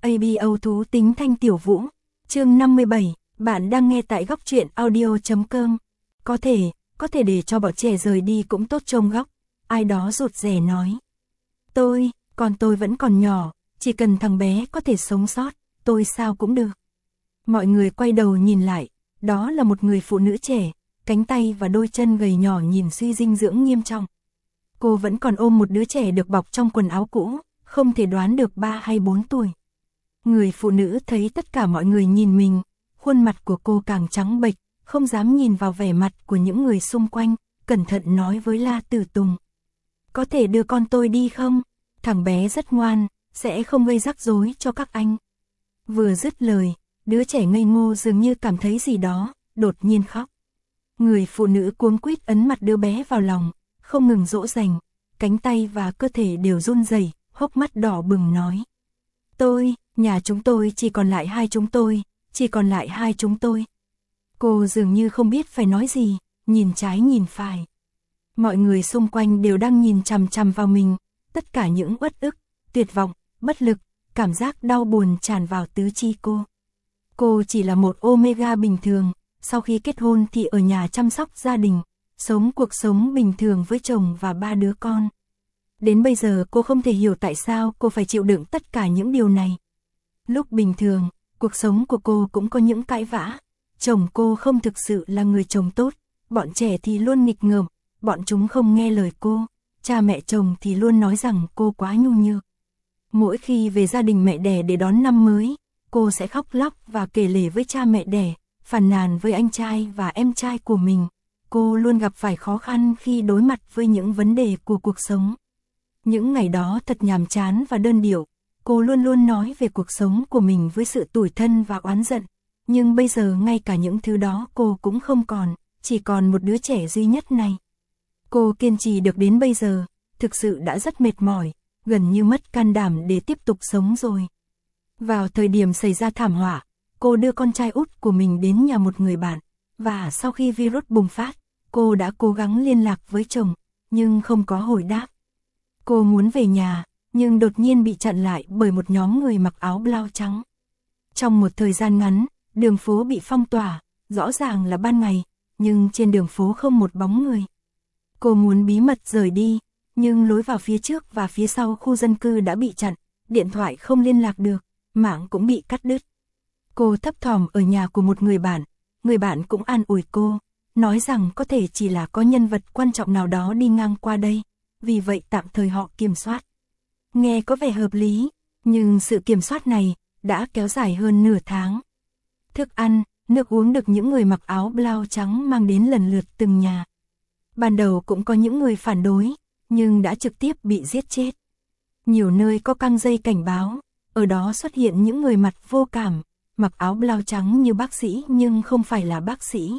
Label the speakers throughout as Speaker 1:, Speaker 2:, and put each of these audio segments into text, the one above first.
Speaker 1: ABO thú tính Thanh Tiểu Vũ. Chương 57, bạn đang nghe tại góc truyện audio.com. Có thể để cho bọn trẻ rời đi cũng tốt trông góc. Ai đó rụt rè nói. Con tôi vẫn còn nhỏ, chỉ cần thằng bé có thể sống sót, tôi sao cũng được. Mọi người quay đầu nhìn lại, đó là một người phụ nữ trẻ, cánh tay và đôi chân gầy nhỏ nhìn suy dinh dưỡng nghiêm trọng. Cô vẫn còn ôm một đứa trẻ được bọc trong quần áo cũ, không thể đoán được 3 hay 4 tuổi. Người phụ nữ thấy tất cả mọi người nhìn mình, khuôn mặt của cô càng trắng bệch, không dám nhìn vào vẻ mặt của những người xung quanh, cẩn thận nói với La Tử Tùng. Có thể đưa con tôi đi không? Thằng bé rất ngoan, sẽ không gây rắc rối cho các anh. Vừa dứt lời, đứa trẻ ngây ngô dường như cảm thấy gì đó, đột nhiên khóc. Người phụ nữ cuống quýt ấn mặt đứa bé vào lòng, không ngừng dỗ dành, cánh tay và cơ thể đều run rẩy, hốc mắt đỏ bừng nói. Nhà chúng tôi chỉ còn lại hai chúng tôi. Cô dường như không biết phải nói gì, nhìn trái nhìn phải. Mọi người xung quanh đều đang nhìn chằm chằm vào mình, tất cả những uất ức, tuyệt vọng, bất lực, cảm giác đau buồn tràn vào tứ chi cô. Cô chỉ là một Omega bình thường, sau khi kết hôn thì ở nhà chăm sóc gia đình, sống cuộc sống bình thường với chồng và 3 đứa con. Đến bây giờ cô không thể hiểu tại sao cô phải chịu đựng tất cả những điều này. Lúc bình thường, cuộc sống của cô cũng có những cãi vã. Chồng cô không thực sự là người chồng tốt, bọn trẻ thì luôn nghịch ngợm, bọn chúng không nghe lời cô. Cha mẹ chồng thì luôn nói rằng cô quá nhu nhược. Mỗi khi về gia đình mẹ đẻ để đón năm mới, cô sẽ khóc lóc và kể lể với cha mẹ đẻ, phàn nàn với anh trai và em trai của mình. Cô luôn gặp phải khó khăn khi đối mặt với những vấn đề của cuộc sống. Những ngày đó thật nhàm chán và đơn điệu, cô luôn luôn nói về cuộc sống của mình với sự tủi thân và oán giận. Nhưng bây giờ ngay cả những thứ đó cô cũng không còn, chỉ còn một đứa trẻ duy nhất này. Cô kiên trì được đến bây giờ, thực sự đã rất mệt mỏi, gần như mất can đảm để tiếp tục sống rồi. Vào thời điểm xảy ra thảm họa, cô đưa con trai út của mình đến nhà một người bạn, và sau khi virus bùng phát, cô đã cố gắng liên lạc với chồng, nhưng không có hồi đáp. Cô muốn về nhà, nhưng đột nhiên bị chặn lại bởi một nhóm người mặc áo blau trắng. Trong một thời gian ngắn, đường phố bị phong tỏa, rõ ràng là ban ngày, nhưng trên đường phố không một bóng người. Cô muốn bí mật rời đi, nhưng lối vào phía trước và phía sau khu dân cư đã bị chặn, điện thoại không liên lạc được, mạng cũng bị cắt đứt. Cô thấp thỏm ở nhà của một người bạn cũng an ủi cô, nói rằng có thể chỉ là có nhân vật quan trọng nào đó đi ngang qua đây, vì vậy tạm thời họ kiểm soát. Nghe có vẻ hợp lý, nhưng sự kiểm soát này đã kéo dài hơn nửa tháng. Thức ăn, nước uống được những người mặc áo blau trắng mang đến lần lượt từng nhà. Ban đầu cũng có những người phản đối, nhưng đã trực tiếp bị giết chết. Nhiều nơi có căng dây cảnh báo, ở đó xuất hiện những người mặt vô cảm, mặc áo blau trắng như bác sĩ nhưng không phải là bác sĩ.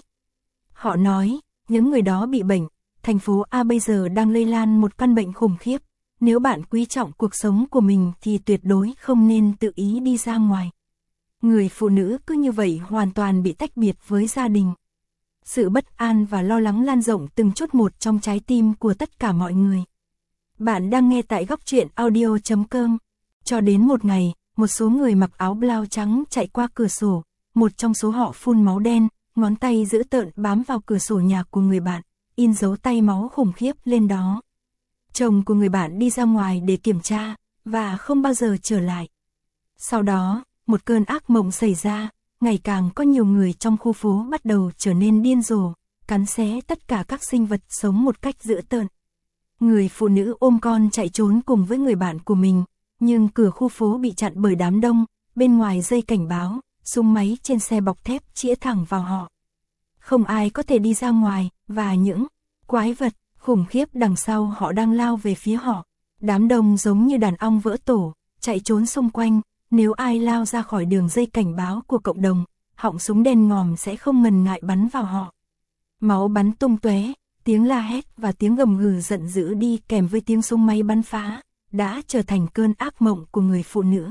Speaker 1: Họ nói, những người đó bị bệnh, thành phố A bây giờ đang lây lan một căn bệnh khủng khiếp. Nếu bạn quý trọng cuộc sống của mình thì tuyệt đối không nên tự ý đi ra ngoài. Người phụ nữ cứ như vậy hoàn toàn bị tách biệt với gia đình. Sự bất an và lo lắng lan rộng từng chút một trong trái tim của tất cả mọi người. Bạn đang nghe tại góc truyện audio.com. Cho đến một ngày, một số người mặc áo blau trắng chạy qua cửa sổ, một trong số họ phun máu đen, ngón tay dữ tợn bám vào cửa sổ nhà của người bạn, in dấu tay máu khủng khiếp lên đó. Chồng của người bạn đi ra ngoài để kiểm tra, và không bao giờ trở lại. Sau đó, một cơn ác mộng xảy ra, ngày càng có nhiều người trong khu phố bắt đầu trở nên điên rồ, cắn xé tất cả các sinh vật sống một cách dữ tợn. Người phụ nữ ôm con chạy trốn cùng với người bạn của mình, nhưng cửa khu phố bị chặn bởi đám đông, bên ngoài dây cảnh báo, súng máy trên xe bọc thép chĩa thẳng vào họ. Không ai có thể đi ra ngoài, và những quái vật khủng khiếp đằng sau họ đang lao về phía họ. Đám đông giống như đàn ong vỡ tổ, chạy trốn xung quanh, nếu ai lao ra khỏi đường dây cảnh báo của cộng đồng, họng súng đen ngòm sẽ không ngần ngại bắn vào họ. Máu bắn tung tóe, tiếng la hét và tiếng gầm gừ giận dữ đi kèm với tiếng súng máy bắn phá, đã trở thành cơn ác mộng của người phụ nữ.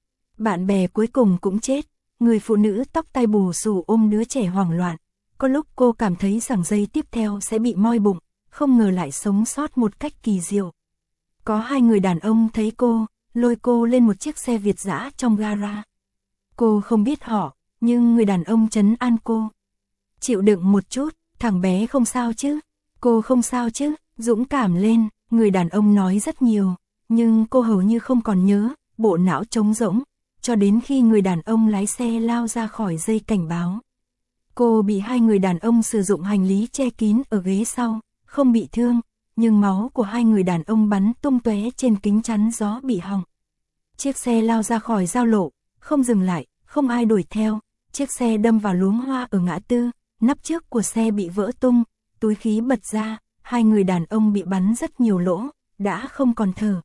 Speaker 1: Bạn bè cuối cùng cũng chết, người phụ nữ tóc tai bù xù ôm đứa trẻ hoảng loạn. Có lúc cô cảm thấy rằng giây tiếp theo sẽ bị moi bụng, không ngờ lại sống sót một cách kỳ diệu. Có 2 người đàn ông thấy cô, lôi cô lên một chiếc xe Việt dã trong gara. Cô không biết họ, nhưng người đàn ông trấn an cô. Chịu đựng một chút, thằng bé không sao chứ, cô không sao chứ, dũng cảm lên, người đàn ông nói rất nhiều, nhưng cô hầu như không còn nhớ, bộ não trống rỗng, cho đến khi người đàn ông lái xe lao ra khỏi dây cảnh báo. Cô bị hai người đàn ông sử dụng hành lý che kín ở ghế sau, không bị thương, nhưng máu của hai người đàn ông bắn tung tóe trên kính chắn gió bị hỏng. Chiếc xe lao ra khỏi giao lộ, không dừng lại, không ai đuổi theo, chiếc xe đâm vào luống hoa ở ngã tư, nắp trước của xe bị vỡ tung, túi khí bật ra, hai người đàn ông bị bắn rất nhiều lỗ, đã không còn thở.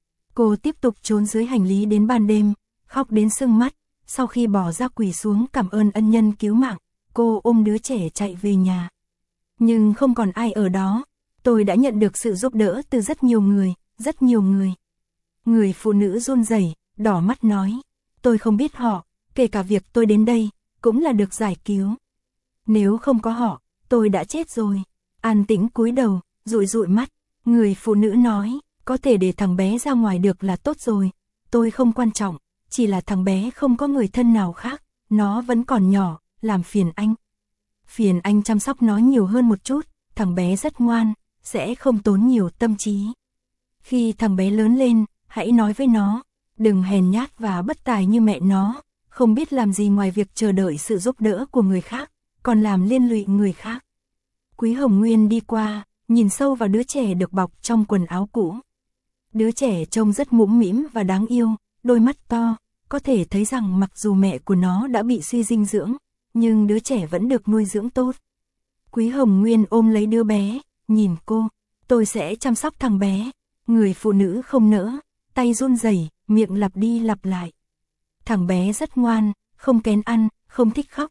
Speaker 1: Cô tiếp tục trốn dưới hành lý đến ban đêm, khóc đến sưng mắt, sau khi bỏ ra quỳ xuống cảm ơn ân nhân cứu mạng, cô ôm đứa trẻ chạy về nhà. Nhưng không còn ai ở đó, tôi đã nhận được sự giúp đỡ từ rất nhiều người, rất nhiều người. Người phụ nữ run rẩy, đỏ mắt nói, tôi không biết họ, kể cả việc tôi đến đây, cũng là được giải cứu. Nếu không có họ, tôi đã chết rồi. An Tĩnh cúi đầu, dụi dụi mắt, người phụ nữ nói, có thể để thằng bé ra ngoài được là tốt rồi, tôi không quan trọng, chỉ là thằng bé không có người thân nào khác, nó vẫn còn nhỏ, làm phiền anh. Phiền anh chăm sóc nó nhiều hơn một chút, thằng bé rất ngoan, sẽ không tốn nhiều tâm trí. Khi thằng bé lớn lên, hãy nói với nó, đừng hèn nhát và bất tài như mẹ nó, không biết làm gì ngoài việc chờ đợi sự giúp đỡ của người khác, còn làm liên lụy người khác. Quý Hồng Nguyên đi qua, nhìn sâu vào đứa trẻ được bọc trong quần áo cũ. Đứa trẻ trông rất mũm mĩm và đáng yêu, đôi mắt to, có thể thấy rằng mặc dù mẹ của nó đã bị suy dinh dưỡng, nhưng đứa trẻ vẫn được nuôi dưỡng tốt. Quý Hồng Nguyên ôm lấy đứa bé, nhìn cô, tôi sẽ chăm sóc thằng bé. Người phụ nữ không nỡ, tay run rẩy, miệng lặp đi lặp lại. Thằng bé rất ngoan, không kén ăn, không thích khóc,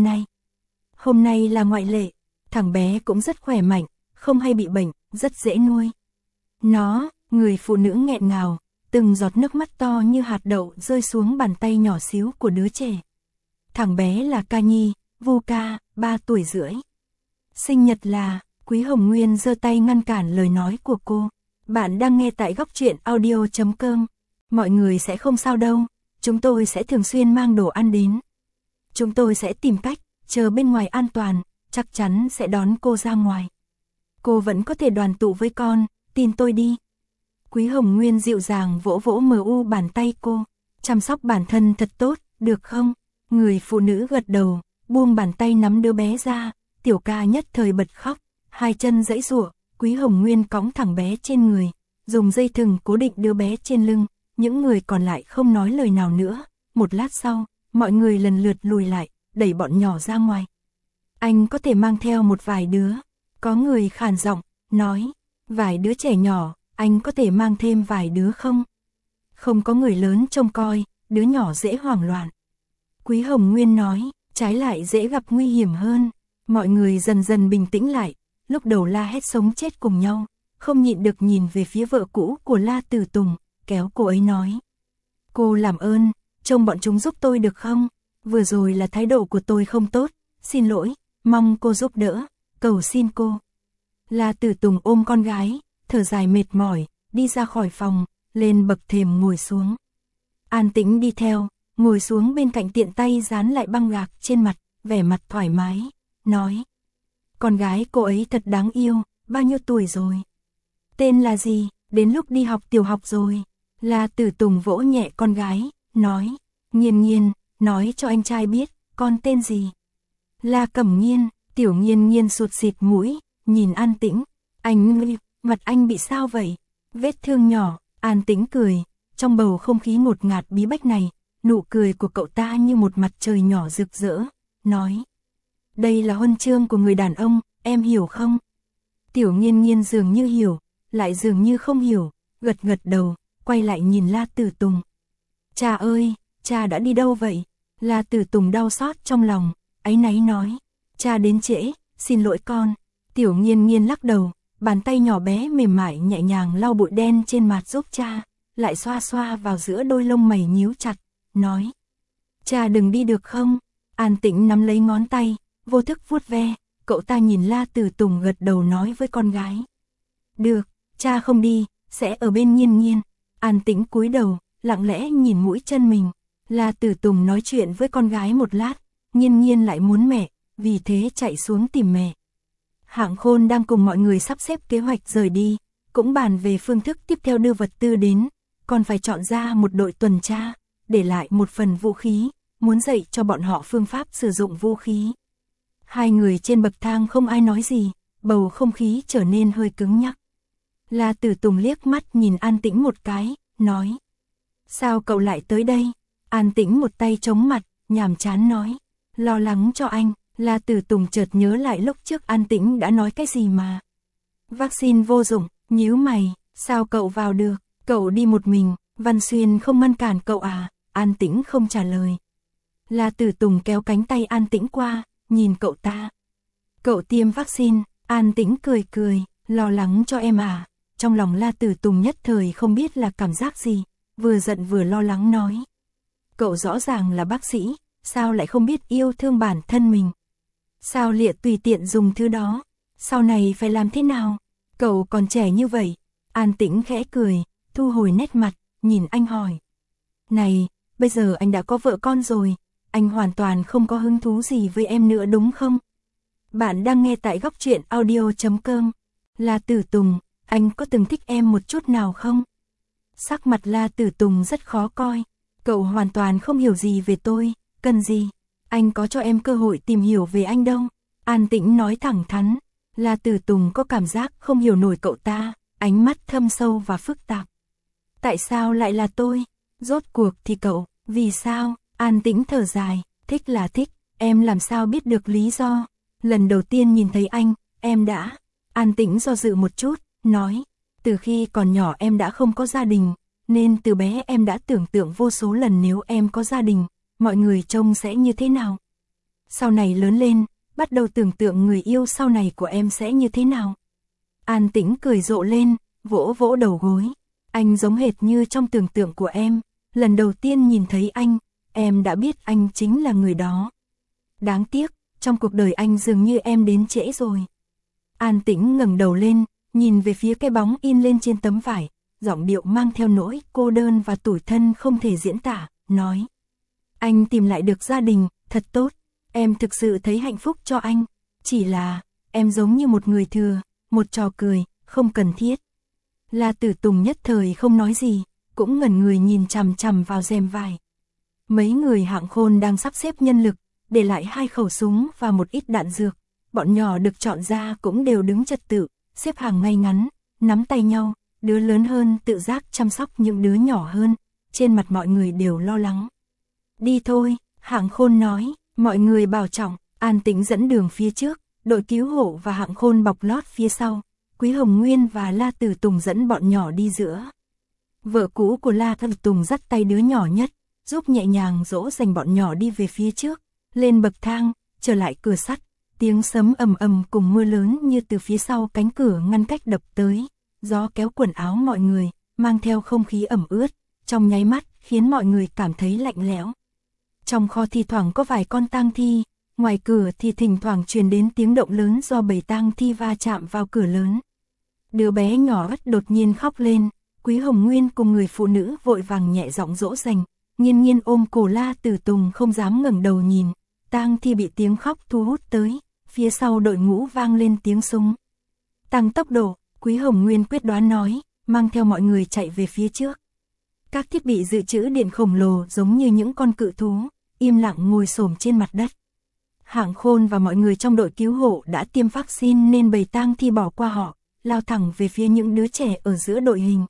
Speaker 1: hôm nay là ngoại lệ. Thằng bé cũng rất khỏe mạnh, không hay bị bệnh, rất dễ nuôi. Người phụ nữ nghẹn ngào, từng giọt nước mắt to như hạt đậu rơi xuống bàn tay nhỏ xíu của đứa trẻ. Thằng bé là Ca Nhi, Vu Ca, 3 tuổi rưỡi. Sinh nhật là, Quý Hồng Nguyên giơ tay ngăn cản lời nói của cô. Bạn đang nghe tại góc truyện audio.com. Mọi người sẽ không sao đâu, chúng tôi sẽ thường xuyên mang đồ ăn đến. Chúng tôi sẽ tìm cách, chờ bên ngoài an toàn, chắc chắn sẽ đón cô ra ngoài. Cô vẫn có thể đoàn tụ với con, tin tôi đi. Quý Hồng Nguyên dịu dàng vỗ vỗ mu bàn tay cô, chăm sóc bản thân thật tốt, được không? Người phụ nữ gật đầu, buông bàn tay nắm đứa bé ra, Tiểu Ca nhất thời bật khóc, hai chân giãy giụa. Quý Hồng Nguyên cõng thằng bé trên người, dùng dây thừng cố định đứa bé trên lưng, những người còn lại không nói lời nào nữa. Một lát sau, mọi người lần lượt lùi lại, đẩy bọn nhỏ ra ngoài. Anh có thể mang theo một vài đứa. Có người khàn giọng, nói, vài đứa trẻ nhỏ, anh có thể mang thêm vài đứa không? Không có người lớn trông coi, đứa nhỏ dễ hoảng loạn. Quý Hồng Nguyên nói, trái lại dễ gặp nguy hiểm hơn. Mọi người dần dần bình tĩnh lại. Lúc đầu la hét sống chết cùng nhau, không nhịn được nhìn về phía vợ cũ của La Tử Tùng, kéo cô ấy nói. Cô làm ơn, trông bọn chúng giúp tôi được không? Vừa rồi là thái độ của tôi không tốt, xin lỗi, mong cô giúp đỡ, cầu xin cô. La Tử Tùng ôm con gái, thở dài mệt mỏi, đi ra khỏi phòng, lên bậc thềm ngồi xuống. An Tĩnh đi theo, ngồi xuống bên cạnh tiện tay dán lại băng gạc trên mặt, vẻ mặt thoải mái, nói. Con gái cô ấy thật đáng yêu, bao nhiêu tuổi rồi? Tên là gì? Đến lúc đi học tiểu học rồi. La Tử Tùng vỗ nhẹ con gái, nói. Nghiên Nghiên, nói cho anh trai biết, con tên gì? La Cẩm Nghiên, Tiểu Nghiên Nghiên sụt sịt mũi, nhìn An Tĩnh. Mặt anh bị sao vậy? Vết thương nhỏ, An Tĩnh cười. Trong bầu không khí ngột ngạt bí bách này, nụ cười của cậu ta như một mặt trời nhỏ rực rỡ, nói. Đây là huân chương của người đàn ông, em hiểu không? Tiểu Nghiên Nghiên dường như hiểu, lại dường như không hiểu, gật gật đầu, quay lại nhìn La Tử Tùng. Cha ơi, cha đã đi đâu vậy? La Tử Tùng đau xót trong lòng, áy náy nói. Cha đến trễ, xin lỗi con. Tiểu Nghiên Nghiên lắc đầu, bàn tay nhỏ bé mềm mại nhẹ nhàng lau bụi đen trên mặt giúp cha, lại xoa xoa vào giữa đôi lông mày nhíu chặt, nói. Cha đừng đi được không? An Tĩnh nắm lấy ngón tay, vô thức vuốt ve, cậu ta nhìn La Tử Tùng gật đầu nói với con gái. Được, cha không đi, sẽ ở bên Nghiên Nghiên. An Tĩnh cúi đầu, lặng lẽ nhìn mũi chân mình. La Tử Tùng nói chuyện với con gái một lát, Nhiên Nhiên lại muốn mẹ, vì thế chạy xuống tìm mẹ. Hạng Khôn đang cùng mọi người sắp xếp kế hoạch rời đi, cũng bàn về phương thức tiếp theo đưa vật tư đến, còn phải chọn ra một đội tuần tra, để lại một phần vũ khí, muốn dạy cho bọn họ phương pháp sử dụng vũ khí. Hai người trên bậc thang không ai nói gì, bầu không khí trở nên hơi cứng nhắc. La Tử Tùng liếc mắt nhìn An Tĩnh một cái, nói: sao cậu lại tới đây? An Tĩnh một tay chống mặt, nhàm chán nói: lo lắng cho anh. La Tử Tùng chợt nhớ lại lúc trước An Tĩnh đã nói cái gì mà. Vaccine vô dụng, nhíu mày, sao cậu vào được, cậu đi một mình, Văn Xuyên không ngăn cản cậu à? An Tĩnh không trả lời. La Tử Tùng kéo cánh tay An Tĩnh qua, nhìn cậu ta. Cậu tiêm vaccine, An Tĩnh cười cười, lo lắng cho em à? Trong lòng La Tử Tùng nhất thời không biết là cảm giác gì, vừa giận vừa lo lắng nói: cậu rõ ràng là bác sĩ, sao lại không biết yêu thương bản thân mình? Sao lịa tùy tiện dùng thứ đó? Sau này phải làm thế nào? Cậu còn trẻ như vậy. An Tĩnh khẽ cười, thu hồi nét mặt, nhìn anh hỏi: này, bây giờ anh đã có vợ con rồi, anh hoàn toàn không có hứng thú gì với em nữa đúng không? Bạn đang nghe tại góc truyện audio.com. La Tử Tùng, anh có từng thích em một chút nào không? Sắc mặt La Tử Tùng rất khó coi. Cậu hoàn toàn không hiểu gì về tôi, cần gì? Anh có cho em cơ hội tìm hiểu về anh đâu. An Tĩnh nói thẳng thắn. La Tử Tùng có cảm giác không hiểu nổi cậu ta, ánh mắt thâm sâu và phức tạp. Tại sao lại là tôi? Rốt cuộc thì cậu, vì sao? An Tĩnh thở dài, thích là thích, em làm sao biết được lý do? Lần đầu tiên nhìn thấy anh, em đã... An Tĩnh do dự một chút, nói: từ khi còn nhỏ em đã không có gia đình, nên từ bé em đã tưởng tượng vô số lần nếu em có gia đình, mọi người trông sẽ như thế nào. Sau này lớn lên, bắt đầu tưởng tượng người yêu sau này của em sẽ như thế nào. An Tĩnh cười rộ lên, vỗ vỗ đầu gối. Anh giống hệt như trong tưởng tượng của em, lần đầu tiên nhìn thấy anh, em đã biết anh chính là người đó. Đáng tiếc, trong cuộc đời anh dường như em đến trễ rồi. An Tĩnh ngẩng đầu lên, nhìn về phía cái bóng in lên trên tấm vải, giọng điệu mang theo nỗi cô đơn và tủi thân không thể diễn tả, nói: anh tìm lại được gia đình, thật tốt, em thực sự thấy hạnh phúc cho anh, chỉ là, em giống như một người thừa, một trò cười, không cần thiết. La Tử Tùng nhất thời không nói gì, cũng ngẩn người nhìn chằm chằm vào rèm vải. Mấy người Hạng Khôn đang sắp xếp nhân lực, để lại 2 khẩu súng và một ít đạn dược, bọn nhỏ được chọn ra cũng đều đứng trật tự, xếp hàng ngay ngắn, nắm tay nhau, đứa lớn hơn tự giác chăm sóc những đứa nhỏ hơn, trên mặt mọi người đều lo lắng. Đi thôi, Hạng Khôn nói, mọi người bảo trọng. An Tĩnh dẫn đường phía trước, đội cứu hộ và Hạng Khôn bọc lót phía sau, Quý Hồng Nguyên và La Tử Tùng dẫn bọn nhỏ đi giữa. Vợ cũ của La Tử Tùng dắt tay đứa nhỏ nhất, giúp nhẹ nhàng dỗ dành bọn nhỏ đi về phía trước, lên bậc thang, trở lại cửa sắt, tiếng sấm ầm ầm cùng mưa lớn như từ phía sau cánh cửa ngăn cách đập tới, gió kéo quần áo mọi người, mang theo không khí ẩm ướt, trong nháy mắt khiến mọi người cảm thấy lạnh lẽo. Trong kho thi thoảng có vài con tang thi, ngoài cửa thì thỉnh thoảng truyền đến tiếng động lớn do bầy tang thi va chạm vào cửa lớn. Đứa bé nhỏ ất đột nhiên khóc lên, Quý Hồng Nguyên cùng người phụ nữ vội vàng nhẹ giọng dỗ dành, Nhiên Nhiên ôm cổ La Tử Tùng không dám ngẩng đầu nhìn, tang thi bị tiếng khóc thu hút tới, phía sau đội ngũ vang lên tiếng súng. Tăng tốc độ, Quý Hồng Nguyên quyết đoán nói, mang theo mọi người chạy về phía trước. Các thiết bị dự trữ điện khổng lồ giống như những con cự thú, im lặng ngồi xổm trên mặt đất. Hạng Khôn và mọi người trong đội cứu hộ đã tiêm vaccine nên bầy tang thi bỏ qua họ, lao thẳng về phía những đứa trẻ ở giữa đội hình.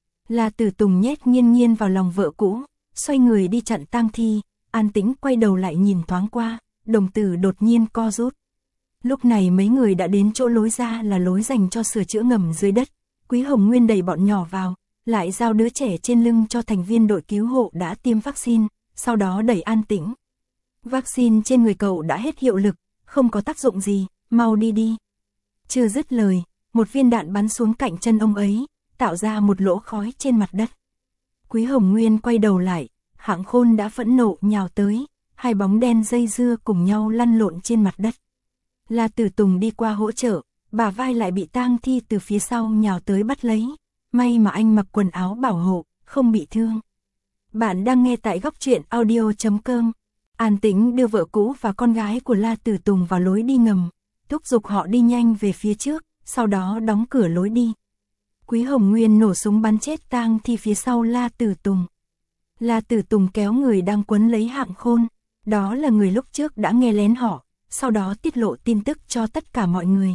Speaker 1: La Tử Tùng nhét Nhiên Nhiên vào lòng vợ cũ, xoay người đi chặn tang thi. An Tĩnh quay đầu lại nhìn thoáng qua, đồng tử đột nhiên co rút. Lúc này mấy người đã đến chỗ lối ra là lối dành cho sửa chữa ngầm dưới đất. Quý Hồng Nguyên đẩy bọn nhỏ vào, lại giao đứa trẻ trên lưng cho thành viên đội cứu hộ đã tiêm vaccine, sau đó đẩy An Tĩnh. Vaccine trên người cậu đã hết hiệu lực, không có tác dụng gì, mau đi đi. Chưa dứt lời, một viên đạn bắn xuống cạnh chân ông ấy, tạo ra một lỗ khói trên mặt đất. Quý Hồng Nguyên quay đầu lại, Hạng Khôn đã phẫn nộ nhào tới, 2 bóng đen dây dưa cùng nhau lăn lộn trên mặt đất. La Tử Tùng đi qua hỗ trợ, bả vai lại bị tang thi từ phía sau nhào tới bắt lấy. May mà anh mặc quần áo bảo hộ, không bị thương. Bạn đang nghe tại góc truyện audio.com. An Tĩnh đưa vợ cũ và con gái của La Tử Tùng vào lối đi ngầm, thúc giục họ đi nhanh về phía trước, sau đó đóng cửa lối đi. Quý Hồng Nguyên nổ súng bắn chết tang thi phía sau La Tử Tùng. La Tử Tùng kéo người đang quấn lấy Hạng Khôn, đó là người lúc trước đã nghe lén họ, sau đó tiết lộ tin tức cho tất cả mọi người.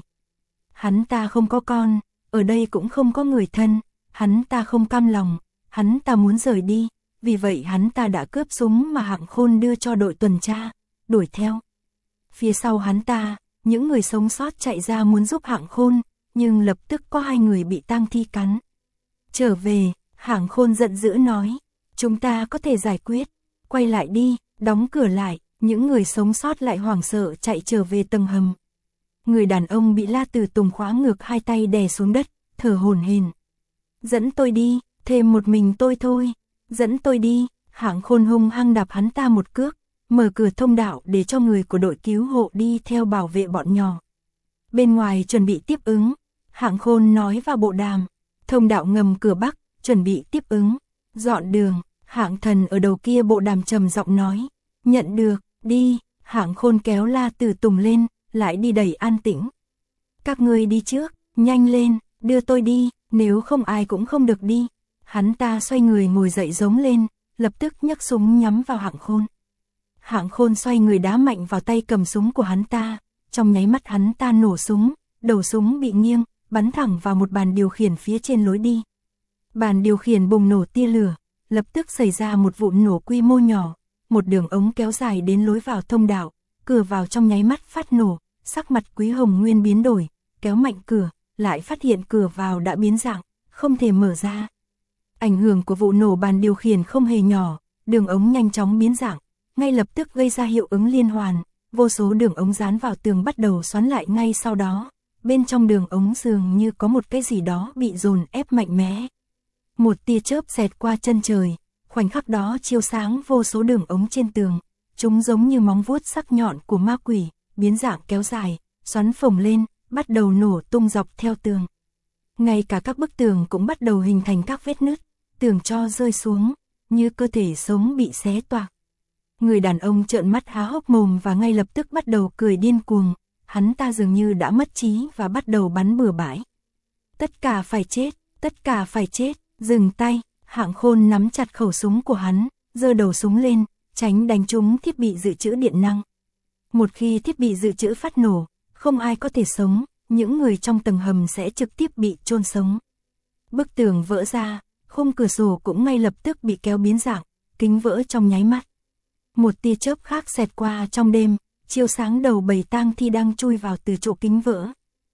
Speaker 1: Hắn ta không có con, ở đây cũng không có người thân, hắn ta không cam lòng, hắn ta muốn rời đi, vì vậy hắn ta đã cướp súng mà Hạng Khôn đưa cho đội tuần tra, đuổi theo. Phía sau hắn ta, những người sống sót chạy ra muốn giúp Hạng Khôn, nhưng lập tức có 2 người bị tang thi cắn. Trở về, Hạng Khôn giận dữ nói, chúng ta có thể giải quyết, quay lại đi, đóng cửa lại, những người sống sót lại hoảng sợ chạy trở về tầng hầm. Người đàn ông bị La Tử Tùng khóa ngược 2 tay đè xuống đất, thở hổn hển. Dẫn tôi đi, thêm một mình tôi thôi, dẫn tôi đi. Hạng Khôn hung hăng đạp hắn ta một cước, mở cửa thông đạo để cho người của đội cứu hộ đi theo bảo vệ bọn nhỏ. Bên ngoài chuẩn bị tiếp ứng, Hạng Khôn nói vào bộ đàm, thông đạo ngầm cửa Bắc, chuẩn bị tiếp ứng, dọn đường. Hạng Thần ở đầu kia bộ đàm trầm giọng nói, nhận được, đi. Hạng Khôn kéo La Tử Tùng lên, lại đi đẩy An Tĩnh. Các ngươi đi trước, nhanh lên, đưa tôi đi, nếu không ai cũng không được đi. Hắn ta xoay người ngồi dậy giống lên, lập tức nhấc súng nhắm vào Hạng Khôn. Hạng Khôn xoay người đá mạnh vào tay cầm súng của hắn ta, trong nháy mắt hắn ta nổ súng, đầu súng bị nghiêng, bắn thẳng vào một bàn điều khiển phía trên lối đi. Bàn điều khiển bùng nổ tia lửa, lập tức xảy ra một vụ nổ quy mô nhỏ, một đường ống kéo dài đến lối vào thông đạo, cửa vào trong nháy mắt phát nổ, sắc mặt Quý Hồng Nguyên biến đổi, kéo mạnh cửa, lại phát hiện cửa vào đã biến dạng, không thể mở ra. Ảnh hưởng của vụ nổ bàn điều khiển không hề nhỏ, đường ống nhanh chóng biến dạng, ngay lập tức gây ra hiệu ứng liên hoàn, vô số đường ống dán vào tường bắt đầu xoắn lại ngay sau đó, bên trong đường ống dường như có một cái gì đó bị dồn ép mạnh mẽ. Một tia chớp xẹt qua chân trời, khoảnh khắc đó chiếu sáng vô số đường ống trên tường, chúng giống như móng vuốt sắc nhọn của ma quỷ, biến dạng kéo dài, xoắn phồng lên, bắt đầu nổ tung dọc theo tường. Ngay cả các bức tường cũng bắt đầu hình thành các vết nứt, tường tro rơi xuống, như cơ thể sống bị xé toạc. Người đàn ông trợn mắt há hốc mồm và ngay lập tức bắt đầu cười điên cuồng, hắn ta dường như đã mất trí và bắt đầu bắn bừa bãi. Tất cả phải chết, tất cả phải chết, dừng tay. Hạng Khôn nắm chặt khẩu súng của hắn, giơ đầu súng lên, tránh đánh trúng thiết bị dự trữ điện năng. Một khi thiết bị dự trữ phát nổ, không ai có thể sống, những người trong tầng hầm sẽ trực tiếp bị chôn sống. Bức tường vỡ ra, khung cửa sổ cũng ngay lập tức bị kéo biến dạng, kính vỡ trong nháy mắt. Một tia chớp khác xẹt qua trong đêm, chiếu sáng đầu bầy tang thi đang chui vào từ chỗ kính vỡ.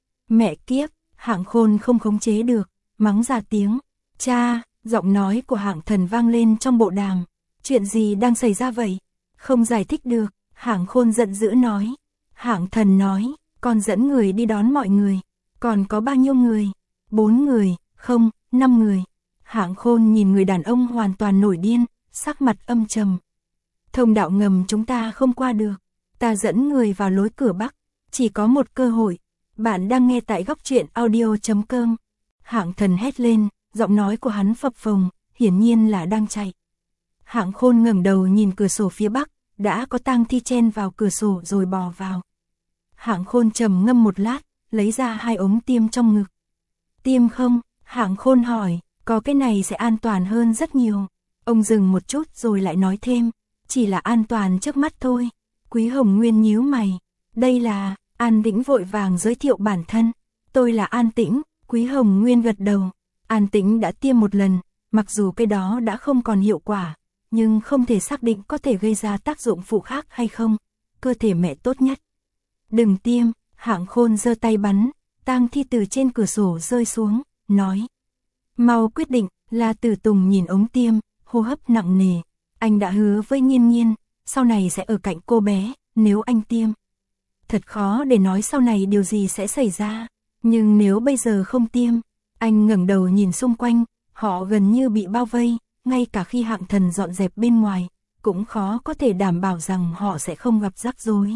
Speaker 1: Mẹ kiếp, Hạng Khôn không khống chế được, mắng ra tiếng. Cha, giọng nói của Hạng Thần vang lên trong bộ đàm. Chuyện gì đang xảy ra vậy? Không giải thích được, Hạng Khôn giận dữ nói. Hạng Thần nói, con dẫn người đi đón mọi người. Còn có bao nhiêu người? 4 người, không, 5 người. Hạng Khôn nhìn người đàn ông hoàn toàn nổi điên, sắc mặt âm trầm. Thông đạo ngầm chúng ta không qua được. Ta dẫn người vào lối cửa Bắc. Chỉ có một cơ hội. Bạn đang nghe tại góc truyện audio.com. Hạng Thần hét lên, giọng nói của hắn phập phồng, hiển nhiên là đang chạy. Hạng Khôn ngẩng đầu nhìn cửa sổ phía Bắc, đã có tang thi chen vào cửa sổ rồi bò vào. Hạng Khôn trầm ngâm một lát, lấy ra 2 ống tiêm trong ngực. Tiêm không? Hạng Khôn hỏi, có cái này sẽ an toàn hơn rất nhiều. Ông dừng một chút rồi lại nói thêm, chỉ là an toàn trước mắt thôi. Quý Hồng Nguyên nhíu mày, đây là... An Tĩnh vội vàng giới thiệu bản thân, tôi là An Tĩnh. Quý Hồng Nguyên gật đầu. An Tĩnh đã tiêm một lần, mặc dù cái đó đã không còn hiệu quả, nhưng không thể xác định có thể gây ra tác dụng phụ khác hay không. Cơ thể mẹ tốt nhất. Đừng tiêm. Hạng Khôn giơ tay bắn, tang thi từ trên cửa sổ rơi xuống, nói. Mau quyết định. La Tử Tùng nhìn ống tiêm, hô hấp nặng nề. Anh đã hứa với Nhiên Nhiên, sau này sẽ ở cạnh cô bé, nếu anh tiêm. Thật khó để nói sau này điều gì sẽ xảy ra, nhưng nếu bây giờ không tiêm. Anh ngẩng đầu nhìn xung quanh, họ gần như bị bao vây, ngay cả khi Hạng Thần dọn dẹp bên ngoài, cũng khó có thể đảm bảo rằng họ sẽ không gặp rắc rối.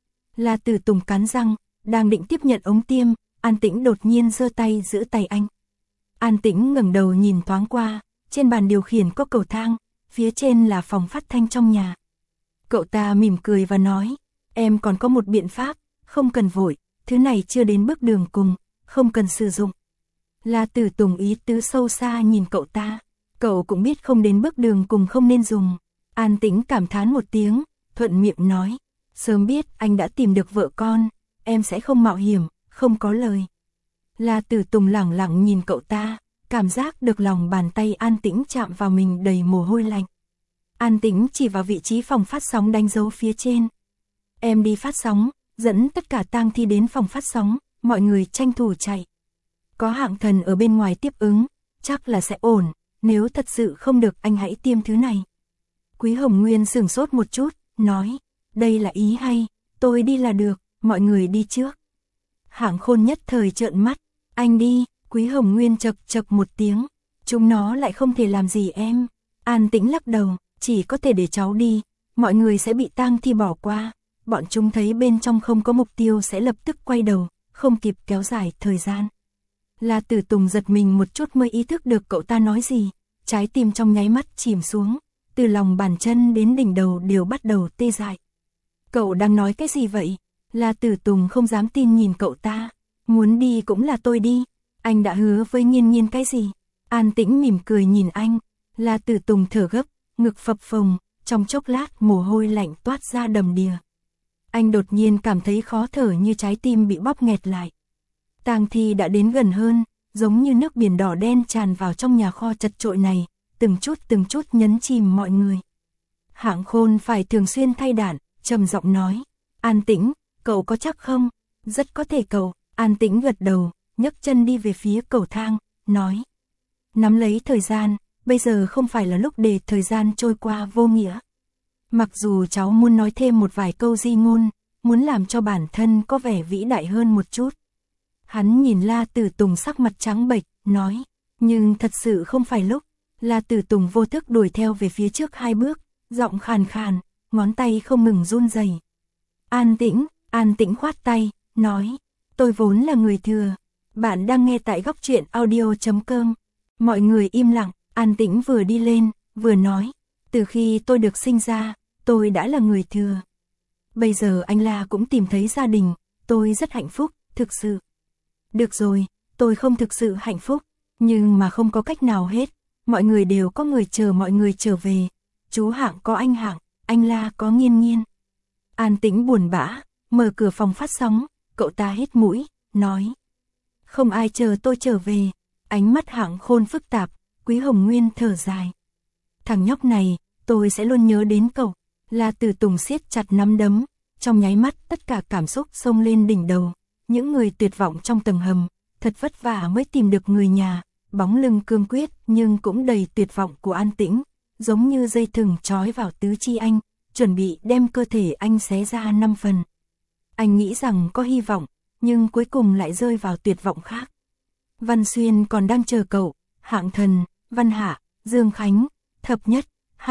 Speaker 1: La Tử Tùng cắn răng, đang định tiếp nhận ống tiêm, An Tĩnh đột nhiên giơ tay giữ tay anh. An Tĩnh ngẩng đầu nhìn thoáng qua, trên bàn điều khiển có cầu thang, phía trên là phòng phát thanh trong nhà. Cậu ta mỉm cười và nói, em còn có một biện pháp, không cần vội, thứ này chưa đến bước đường cùng, không cần sử dụng. La Tử Tùng ý tứ sâu xa nhìn cậu ta, cậu cũng biết không đến bước đường cùng không nên dùng. An Tĩnh cảm thán một tiếng, thuận miệng nói, sớm biết anh đã tìm được vợ con, em sẽ không mạo hiểm, không có lời. La Tử Tùng lẳng lặng nhìn cậu ta, cảm giác được lòng bàn tay An Tĩnh chạm vào mình đầy mồ hôi lạnh. An Tĩnh chỉ vào vị trí phòng phát sóng đánh dấu phía trên. Em đi phát sóng, dẫn tất cả tang thi đến phòng phát sóng, mọi người tranh thủ chạy. Có Hạng Thần ở bên ngoài tiếp ứng, chắc là sẽ ổn, nếu thật sự không được anh hãy tiêm thứ này. Quý Hồng Nguyên sửng sốt một chút, nói, đây là ý hay, tôi đi là được, mọi người đi trước. Hạng Khôn nhất thời trợn mắt, anh đi, Quý Hồng Nguyên chậc chậc một tiếng, chúng nó lại không thể làm gì em. An Tĩnh lắc đầu, chỉ có thể để cháu đi, mọi người sẽ bị tang thi bỏ qua, bọn chúng thấy bên trong không có mục tiêu sẽ lập tức quay đầu, không kịp kéo dài thời gian. La Tử Tùng giật mình một chút mới ý thức được cậu ta nói gì, trái tim trong nháy mắt chìm xuống, từ lòng bàn chân đến đỉnh đầu đều bắt đầu tê dại. Cậu đang nói cái gì vậy? La Tử Tùng không dám tin nhìn cậu ta, muốn đi cũng là tôi đi, anh đã hứa với Nghiên Nghiên cái gì? An Tĩnh mỉm cười nhìn anh, La Tử Tùng thở gấp, ngực phập phồng, trong chốc lát mồ hôi lạnh toát ra đầm đìa. Anh đột nhiên cảm thấy khó thở như trái tim bị bóp nghẹt lại. Tang thi đã đến gần hơn, giống như nước biển đỏ đen tràn vào trong nhà kho chật chội này, từng chút nhấn chìm mọi người. Hạng Khôn phải thường xuyên thay đạn, trầm giọng nói, An Tĩnh, cậu có chắc không? Rất có thể cậu. An Tĩnh gật đầu, nhấc chân đi về phía cầu thang, nói, nắm lấy thời gian, bây giờ không phải là lúc để thời gian trôi qua vô nghĩa. Mặc dù cháu muốn nói thêm một vài câu di ngôn, muốn làm cho bản thân có vẻ vĩ đại hơn một chút. Hắn nhìn La Tử Tùng sắc mặt trắng bệch, nói, nhưng thật sự không phải lúc. La Tử Tùng vô thức đuổi theo về phía trước 2 bước, giọng khàn khàn, ngón tay không ngừng run rẩy. An Tĩnh khoát tay, nói, tôi vốn là người thừa. Bạn đang nghe tại góc truyện audio.com. Mọi người im lặng, An Tĩnh vừa đi lên, vừa nói, từ khi tôi được sinh ra, tôi đã là người thừa. Bây giờ anh La cũng tìm thấy gia đình, tôi rất hạnh phúc, thực sự. Được rồi, tôi không thực sự hạnh phúc, nhưng mà không có cách nào hết, mọi người đều có người chờ mọi người trở về. Chú Hạng có anh Hạng, anh La có Nghiên Nghiên. An Tĩnh buồn bã, mở cửa phòng phát sóng, cậu ta hít mũi, nói, không ai chờ tôi trở về. Ánh mắt Hạng Khôn phức tạp, Quý Hồng Nguyên thở dài. Thằng nhóc này, tôi sẽ luôn nhớ đến cậu. La Tử Tùng siết chặt nắm đấm, trong nháy mắt tất cả cảm xúc xông lên đỉnh đầu. Những người tuyệt vọng trong tầng hầm, thật vất vả mới tìm được người nhà, bóng lưng cương quyết nhưng cũng đầy tuyệt vọng của An Tĩnh, giống như dây thừng trói vào tứ chi anh, chuẩn bị đem cơ thể anh xé ra 5 phần. Anh nghĩ rằng có hy vọng, nhưng cuối cùng lại rơi vào tuyệt vọng khác. Văn Xuyên còn đang chờ cậu, Hạng Thần, Văn Hạ, Dương Khánh, Thập Nhất,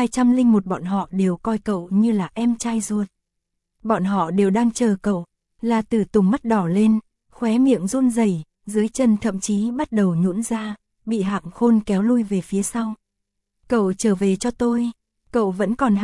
Speaker 1: 201 bọn họ đều coi cậu như là em trai ruột. Bọn họ đều đang chờ cậu. La Tử Tùng mắt đỏ lên, khóe miệng run rẩy, dưới chân thậm chí bắt đầu nhũn ra, bị Hạng Khôn kéo lui về phía sau. Cậu trở về cho tôi, cậu vẫn còn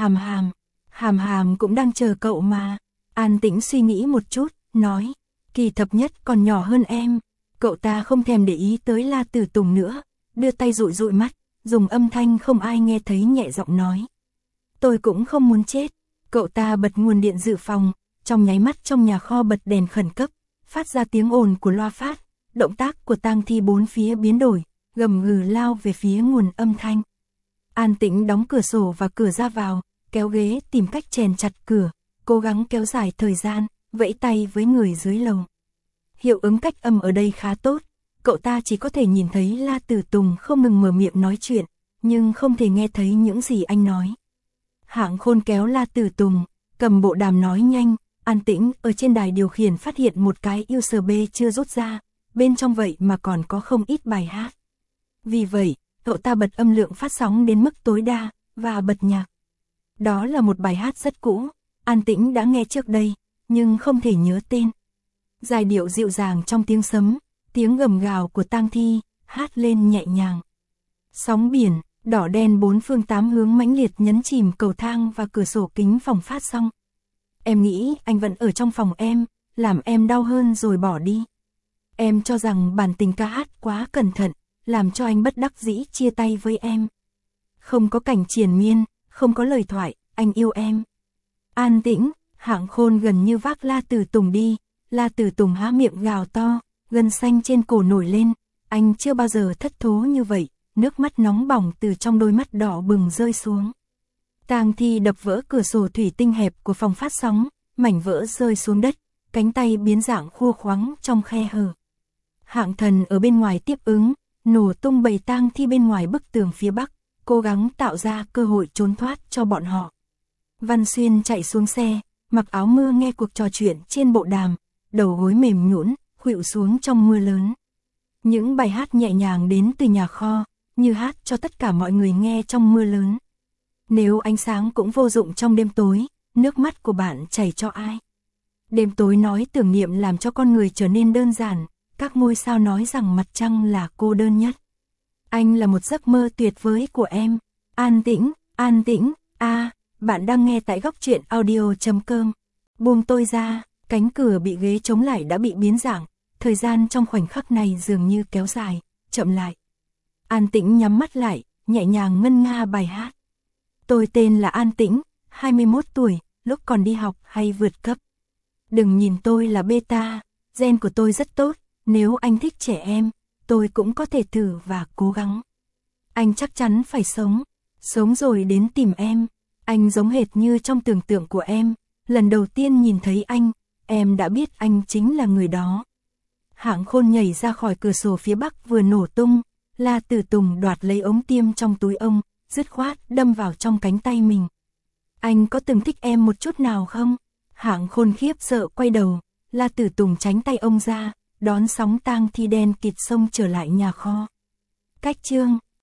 Speaker 1: Hàm Hàm cũng đang chờ cậu mà. An Tĩnh suy nghĩ một chút, nói, Kỳ Thập Nhất còn nhỏ hơn em. Cậu ta không thèm để ý tới La Tử Tùng nữa, đưa tay dụi dụi mắt, dùng âm thanh không ai nghe thấy nhẹ giọng nói, tôi cũng không muốn chết. Cậu ta bật nguồn điện dự phòng, trong nháy mắt trong nhà kho bật đèn khẩn cấp, phát ra tiếng ồn của loa phát, động tác của tang thi bốn phía biến đổi, gầm gừ lao về phía nguồn âm thanh. An Tĩnh đóng cửa sổ và cửa ra vào, kéo ghế tìm cách chèn chặt cửa, cố gắng kéo dài thời gian, vẫy tay với người dưới lầu. Hiệu ứng cách âm ở đây khá tốt, cậu ta chỉ có thể nhìn thấy La Tử Tùng không ngừng mở miệng nói chuyện, nhưng không thể nghe thấy những gì anh nói. Hạng Khôn kéo La Tử Tùng, cầm bộ đàm nói nhanh, An Tĩnh ở trên đài điều khiển phát hiện một cái USB chưa rút ra, bên trong vậy mà còn có không ít bài hát. Vì vậy, cậu ta bật âm lượng phát sóng đến mức tối đa, và bật nhạc. Đó là một bài hát rất cũ, An Tĩnh đã nghe trước đây, nhưng không thể nhớ tên. Giai điệu dịu dàng trong tiếng sấm, tiếng gầm gào của tang thi, hát lên nhẹ nhàng. Sóng biển, đỏ đen bốn phương tám hướng mãnh liệt nhấn chìm cầu thang và cửa sổ kính phòng phát xong. Em nghĩ anh vẫn ở trong phòng em, làm em đau hơn rồi bỏ đi. Em cho rằng bản tình ca hát quá cẩn thận, làm cho anh bất đắc dĩ chia tay với em. Không có cảnh triền miên, không có lời thoại, anh yêu em. An tĩnh, Hạng Khôn gần như vác La Tử Tùng đi, La Tử Tùng há miệng gào to, gân xanh trên cổ nổi lên, anh chưa bao giờ thất thố như vậy, nước mắt nóng bỏng từ trong đôi mắt đỏ bừng rơi xuống. Tang Thi đập vỡ cửa sổ thủy tinh hẹp của phòng phát sóng, mảnh vỡ rơi xuống đất, cánh tay biến dạng khua khoắng trong khe hở. Hạng Thần ở bên ngoài tiếp ứng, nổ tung bầy tang thi bên ngoài bức tường phía bắc, cố gắng tạo ra cơ hội trốn thoát cho bọn họ. Văn Xuyên chạy xuống xe, mặc áo mưa nghe cuộc trò chuyện trên bộ đàm, đầu gối mềm nhũn, khuỵu xuống trong mưa lớn. Những bài hát nhẹ nhàng đến từ nhà kho, như hát cho tất cả mọi người nghe trong mưa lớn. Nếu ánh sáng cũng vô dụng trong đêm tối, nước mắt của bạn chảy cho ai? Đêm tối nói tưởng niệm làm cho con người trở nên đơn giản, các ngôi sao nói rằng mặt trăng là cô đơn nhất. Anh là một giấc mơ tuyệt vời của em. An tĩnh, bạn đang nghe tại góc truyện audio.com. Buông tôi ra, cánh cửa bị ghế chống lại đã bị biến dạng, thời gian trong khoảnh khắc này dường như kéo dài, chậm lại. An Tĩnh nhắm mắt lại, nhẹ nhàng ngân nga bài hát. Tôi tên là An Tĩnh, 21 tuổi, lúc còn đi học hay vượt cấp. Đừng nhìn tôi là beta, gen của tôi rất tốt, nếu anh thích trẻ em, tôi cũng có thể thử và cố gắng. Anh chắc chắn phải sống rồi đến tìm em. Anh giống hệt như trong tưởng tượng của em, lần đầu tiên nhìn thấy anh, em đã biết anh chính là người đó. Hạng Khôn nhảy ra khỏi cửa sổ phía bắc vừa nổ tung, La Tử Tùng đoạt lấy ống tiêm trong túi ông, dứt khoát đâm vào trong cánh tay mình. Anh có từng thích em một chút nào không? Hạng Khôn khiếp sợ quay đầu, La Tử Tùng tránh tay ông ra, đón sóng tang thi đen kịt xông trở lại nhà kho. Cách chương